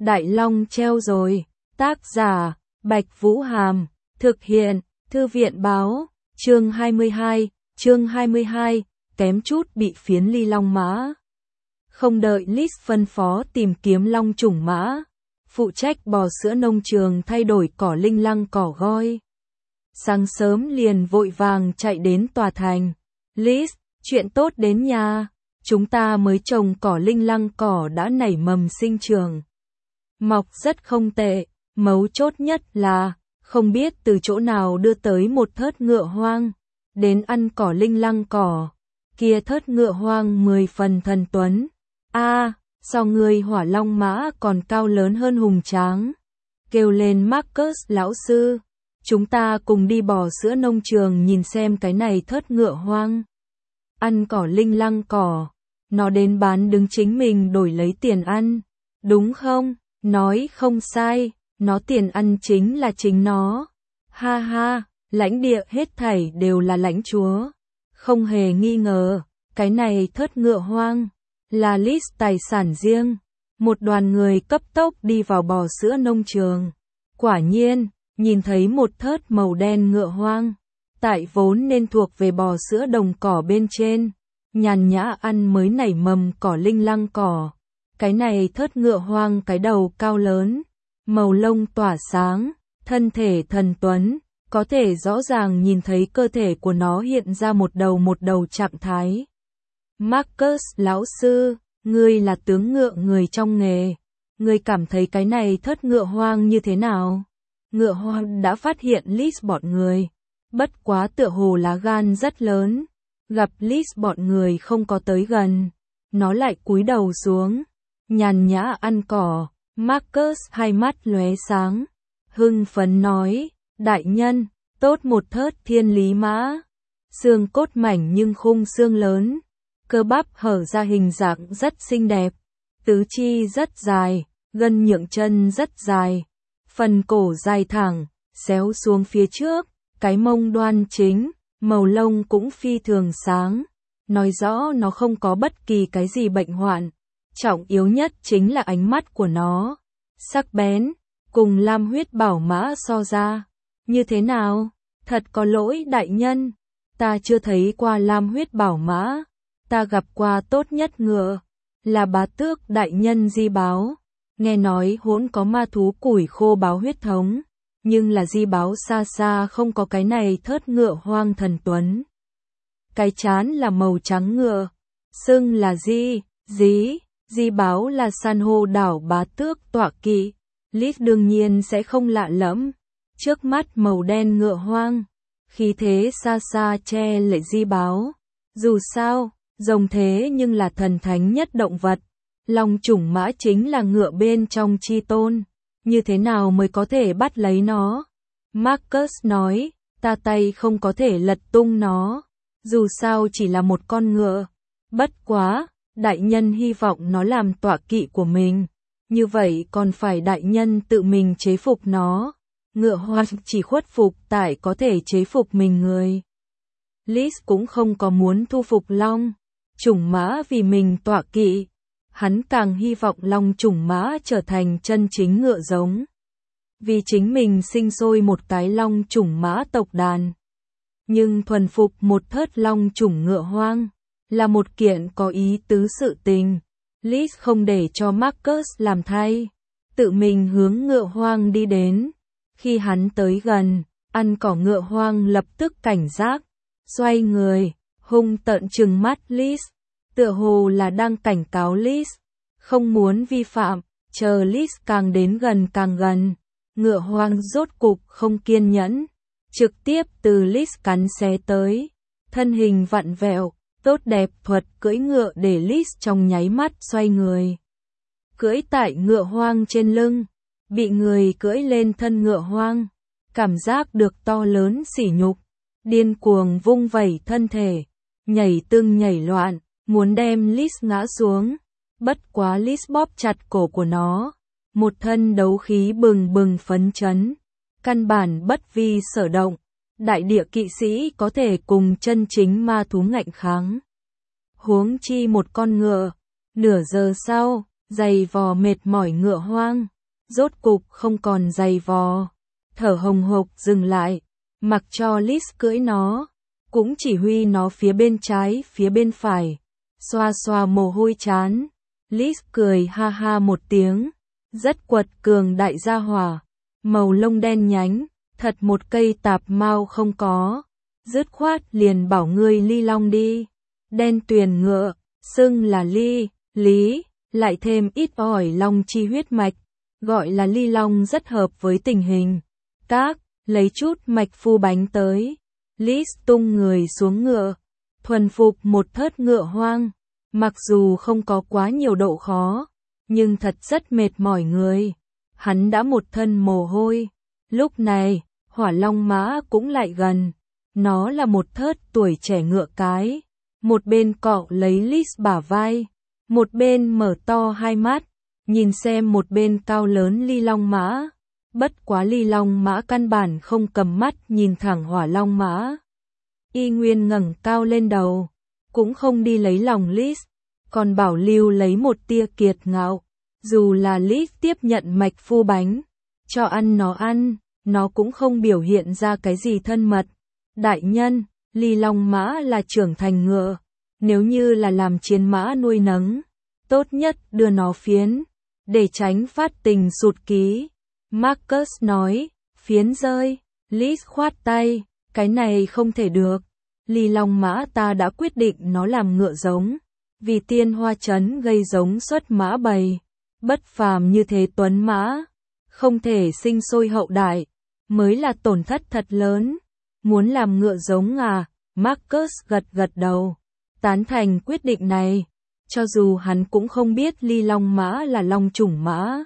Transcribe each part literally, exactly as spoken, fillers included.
Đại Long treo rồi. Tác giả, Bạch Vũ Hàm. Thực hiện, Thư viện báo. Chương hai mươi hai, chương hai mươi hai, kém chút bị phiến ly long mã. Không đợi Liz phân phó tìm kiếm long chủng mã, phụ trách bò sữa nông trường thay đổi cỏ linh lăng cỏ goi. Sáng sớm liền vội vàng chạy đến tòa thành. Liz, chuyện tốt đến nhà, chúng ta mới trồng cỏ linh lăng cỏ đã nảy mầm sinh trường. Mọc rất không tệ, mấu chốt nhất là, không biết từ chỗ nào đưa tới một thớt ngựa hoang, đến ăn cỏ linh lăng cỏ. Kia thớt ngựa hoang mười phần thần tuấn. A, à, so người hỏa long mã còn cao lớn hơn hùng tráng. Kêu lên Marcus lão sư, chúng ta cùng đi bò sữa nông trường nhìn xem cái này thớt ngựa hoang. Ăn cỏ linh lăng cỏ, nó đến bán đứng chính mình đổi lấy tiền ăn, đúng không? Nói không sai, nó tiền ăn chính là chính nó. Ha ha, lãnh địa hết thảy đều là lãnh chúa. Không hề nghi ngờ, cái này thớt ngựa hoang là Liz tài sản riêng. Một đoàn người cấp tốc đi vào bò sữa nông trường. Quả nhiên, nhìn thấy một thớt màu đen ngựa hoang, tại vốn nên thuộc về bò sữa đồng cỏ bên trên, nhàn nhã ăn mới nảy mầm cỏ linh lăng cỏ. Cái này thớt ngựa hoang cái đầu cao lớn, màu lông tỏa sáng, thân thể thần tuấn, có thể rõ ràng nhìn thấy cơ thể của nó hiện ra một đầu một đầu trạng thái. Marcus lão sư, ngươi là tướng ngựa người trong nghề, ngươi cảm thấy cái này thớt ngựa hoang như thế nào? Ngựa hoang đã phát hiện Liz bọn người, bất quá tựa hồ lá gan rất lớn, gặp Liz bọn người không có tới gần, nó lại cúi đầu xuống, nhàn nhã ăn cỏ. Marcus hai mắt lóe sáng, hưng phấn nói, đại nhân, tốt một thớt thiên lý mã, xương cốt mảnh nhưng khung xương lớn, cơ bắp hở ra hình dạng rất xinh đẹp, tứ chi rất dài, gân nhượng chân rất dài, phần cổ dài thẳng, xéo xuống phía trước, cái mông đoan chính, màu lông cũng phi thường sáng, nói rõ nó không có bất kỳ cái gì bệnh hoạn. Trọng yếu nhất chính là ánh mắt của nó, sắc bén, cùng lam huyết bảo mã so ra. Như thế nào? Thật có lỗi đại nhân, ta chưa thấy qua lam huyết bảo mã, ta gặp qua tốt nhất ngựa, là bá tước đại nhân Di Báo. Nghe nói hỗn có ma thú củi khô báo huyết thống, nhưng là Di Báo xa xa không có cái này thớt ngựa hoang thần tuấn. Cái trán là màu trắng ngựa, xưng là Di, Dí. Di Báo là san hô đảo bá tước tọa kỵ, Liz đương nhiên sẽ không lạ lẫm. Trước mắt màu đen ngựa hoang, khí thế xa xa che lệ Di Báo. Dù sao, rồng thế nhưng là thần thánh nhất động vật, long chủng mã chính là ngựa bên trong chi tôn, như thế nào mới có thể bắt lấy nó? Marcus nói, ta tay không có thể lật tung nó, dù sao chỉ là một con ngựa, bất quá. Đại nhân hy vọng nó làm tọa kỵ của mình, như vậy còn phải đại nhân tự mình chế phục nó. Ngựa hoang chỉ khuất phục tại có thể chế phục mình người. Liz cũng không có muốn thu phục long chủng mã vì mình tọa kỵ, hắn càng hy vọng long chủng mã trở thành chân chính ngựa giống, vì chính mình sinh sôi một cái long chủng mã tộc đàn. Nhưng thuần phục một thớt long chủng ngựa hoang là một kiện có ý tứ sự tình. Liz không để cho Marcus làm thay, tự mình hướng ngựa hoang đi đến. Khi hắn tới gần, ăn cỏ ngựa hoang lập tức cảnh giác, xoay người, hung tợn trừng mắt Liz, tựa hồ là đang cảnh cáo Liz, không muốn vi phạm. Chờ Liz càng đến gần càng gần, ngựa hoang rốt cục không kiên nhẫn, trực tiếp từ Liz cắn xé tới, thân hình vặn vẹo. Tốt đẹp thuật cưỡi ngựa để Liz trong nháy mắt xoay người. Cưỡi tại ngựa hoang trên lưng, bị người cưỡi lên thân ngựa hoang, cảm giác được to lớn sỉ nhục, điên cuồng vung vẩy thân thể, nhảy tưng nhảy loạn, muốn đem Liz ngã xuống. Bất quá Liz bóp chặt cổ của nó, một thân đấu khí bừng bừng phấn chấn, căn bản bất vi sở động. Đại địa kỵ sĩ có thể cùng chân chính ma thú ngạnh kháng. Huống chi một con ngựa. Nửa giờ sau, giày vò mệt mỏi ngựa hoang, rốt cục không còn giày vò, thở hồng hộc dừng lại, mặc cho Liz cưỡi nó, cũng chỉ huy nó phía bên trái phía bên phải, xoa xoa mồ hôi chán. Liz cười ha ha một tiếng, rất quật cường đại gia hỏa, màu lông đen nhánh, thật một cây tạp mao không có, dứt khoát liền bảo ngươi Ly Long đi. Đen tuyền ngựa, xưng là Ly, Lý, lại thêm ít ỏi long chi huyết mạch, gọi là Ly Long rất hợp với tình hình. Các, lấy chút mạch phu bánh tới. Liz tung người xuống ngựa, thuần phục một thớt ngựa hoang, mặc dù không có quá nhiều độ khó, nhưng thật rất mệt mỏi người. Hắn đã một thân mồ hôi. Lúc này, Hỏa Long mã cũng lại gần. Nó là một thớt tuổi trẻ ngựa cái, một bên cọ lấy Liz bả vai, một bên mở to hai mắt, nhìn xem một bên cao lớn Ly Long mã. Bất quá Ly Long mã căn bản không cầm mắt nhìn thẳng Hỏa Long mã. Y nguyên ngẩng cao lên đầu, cũng không đi lấy lòng Liz, còn bảo lưu lấy một tia kiệt ngạo. Dù là Liz tiếp nhận mạch phu bánh, cho ăn nó ăn, nó cũng không biểu hiện ra cái gì thân mật. Đại nhân, Ly Long mã là trưởng thành ngựa, nếu như là làm chiến mã nuôi nấng, tốt nhất đưa nó phiến, để tránh phát tình sụt ký. Marcus nói, phiến rơi. Liz khoát tay, cái này không thể được. Ly Long mã ta đã quyết định nó làm ngựa giống, vì Tiên Hoa Trấn gây giống xuất mã bầy, bất phàm như thế tuấn mã, không thể sinh sôi hậu đại, mới là tổn thất thật lớn. Muốn làm ngựa giống à? Marcus gật gật đầu, tán thành quyết định này, cho dù hắn cũng không biết Ly Long mã là long chủng mã.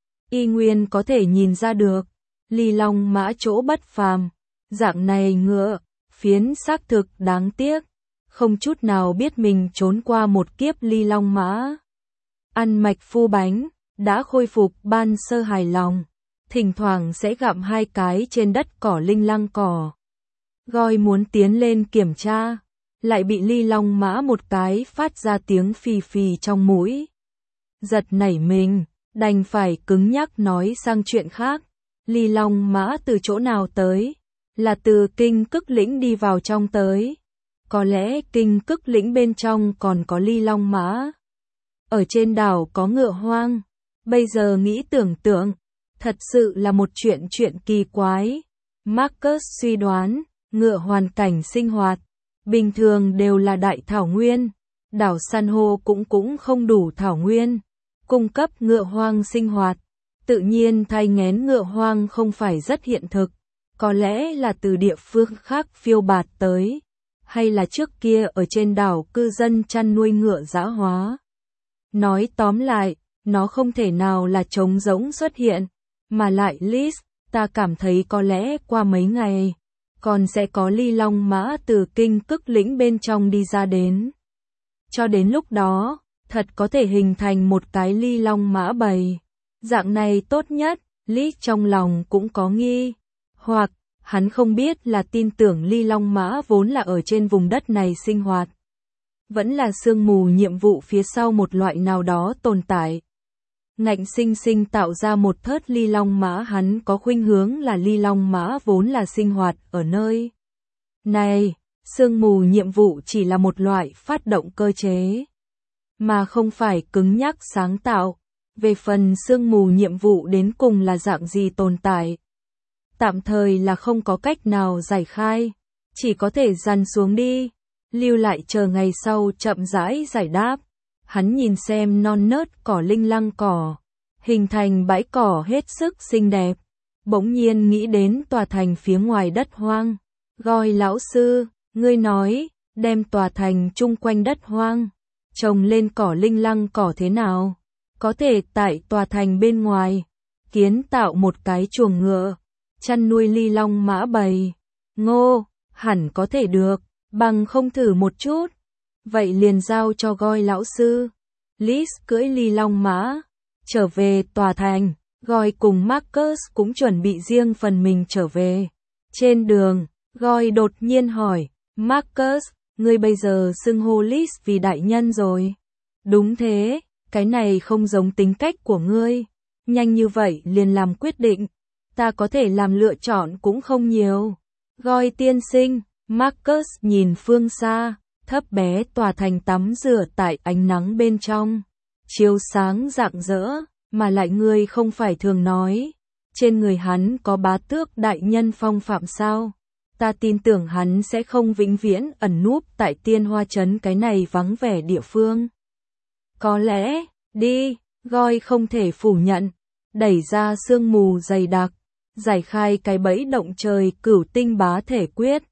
Y nguyên có thể nhìn ra được, Ly Long mã chỗ bất phàm, dạng này ngựa, phiến xác thực đáng tiếc, không chút nào biết mình trốn qua một kiếp Ly Long mã. Ăn mạch phu bánh, đã khôi phục ban sơ hài lòng, thỉnh thoảng sẽ gặm hai cái trên đất cỏ linh lăng cỏ. Goi muốn tiến lên kiểm tra, lại bị Ly Long mã một cái phát ra tiếng phì phì trong mũi. Giật nảy mình, đành phải cứng nhắc nói sang chuyện khác. Ly Long mã từ chỗ nào tới? Là từ Kinh Cức Lĩnh đi vào trong tới. Có lẽ Kinh Cức Lĩnh bên trong còn có Ly Long mã. Ở trên đảo có ngựa hoang. Bây giờ nghĩ tưởng tượng, thật sự là một chuyện chuyện kỳ quái. Marcus suy đoán, ngựa hoàn cảnh sinh hoạt, bình thường đều là đại thảo nguyên. Đảo san hô cũng cũng không đủ thảo nguyên, cung cấp ngựa hoang sinh hoạt. Tự nhiên thai nghén ngựa hoang không phải rất hiện thực, có lẽ là từ địa phương khác phiêu bạt tới, hay là trước kia ở trên đảo cư dân chăn nuôi ngựa dã hóa. Nói tóm lại, nó không thể nào là trống rỗng xuất hiện, mà lại Liz, ta cảm thấy có lẽ qua mấy ngày, còn sẽ có Ly Long mã từ Kinh Cức Lĩnh bên trong đi ra đến. Cho đến lúc đó, thật có thể hình thành một cái Ly Long mã bầy. Dạng này tốt nhất, Liz trong lòng cũng có nghi, hoặc hắn không biết là tin tưởng Ly Long mã vốn là ở trên vùng đất này sinh hoạt, vẫn là sương mù nhiệm vụ phía sau một loại nào đó tồn tại. Ngạnh sinh sinh tạo ra một thớt Ly Long mã, hắn có khuynh hướng là Ly Long mã vốn là sinh hoạt ở nơi này. Sương mù nhiệm vụ chỉ là một loại phát động cơ chế, mà không phải cứng nhắc sáng tạo. Về phần sương mù nhiệm vụ đến cùng là dạng gì tồn tại, tạm thời là không có cách nào giải khai, chỉ có thể dằn xuống đi, lưu lại chờ ngày sau chậm rãi giải đáp. Hắn nhìn xem non nớt cỏ linh lăng cỏ, hình thành bãi cỏ hết sức xinh đẹp, bỗng nhiên nghĩ đến tòa thành phía ngoài đất hoang. Goi lão sư, ngươi nói, đem tòa thành chung quanh đất hoang, trồng lên cỏ linh lăng cỏ thế nào? Có thể tại tòa thành bên ngoài, kiến tạo một cái chuồng ngựa, chăn nuôi Ly Long mã bầy. Ngô, hẳn có thể được, bằng không thử một chút. Vậy liền giao cho Goi lão sư. Liz cưỡi Ly Long mã, trở về tòa thành, Goi cùng Marcus cũng chuẩn bị riêng phần mình trở về. Trên đường, Goi đột nhiên hỏi, Marcus, ngươi bây giờ xưng hô Liz vì đại nhân rồi. Đúng thế, cái này không giống tính cách của ngươi. Nhanh như vậy liền làm quyết định, ta có thể làm lựa chọn cũng không nhiều. Goi tiên sinh, Marcus nhìn phương xa, thấp bé tòa thành tắm rửa tại ánh nắng bên trong. Chiếu sáng rạng rỡ, mà lại ngươi không phải thường nói. Trên người hắn có bá tước đại nhân phong phạm sao? Ta tin tưởng hắn sẽ không vĩnh viễn ẩn núp tại Tiên Hoa Trấn cái này vắng vẻ địa phương. Có lẽ, đi, Goi không thể phủ nhận, đẩy ra sương mù dày đặc, giải khai cái bẫy động trời cửu tinh bá thể quyết.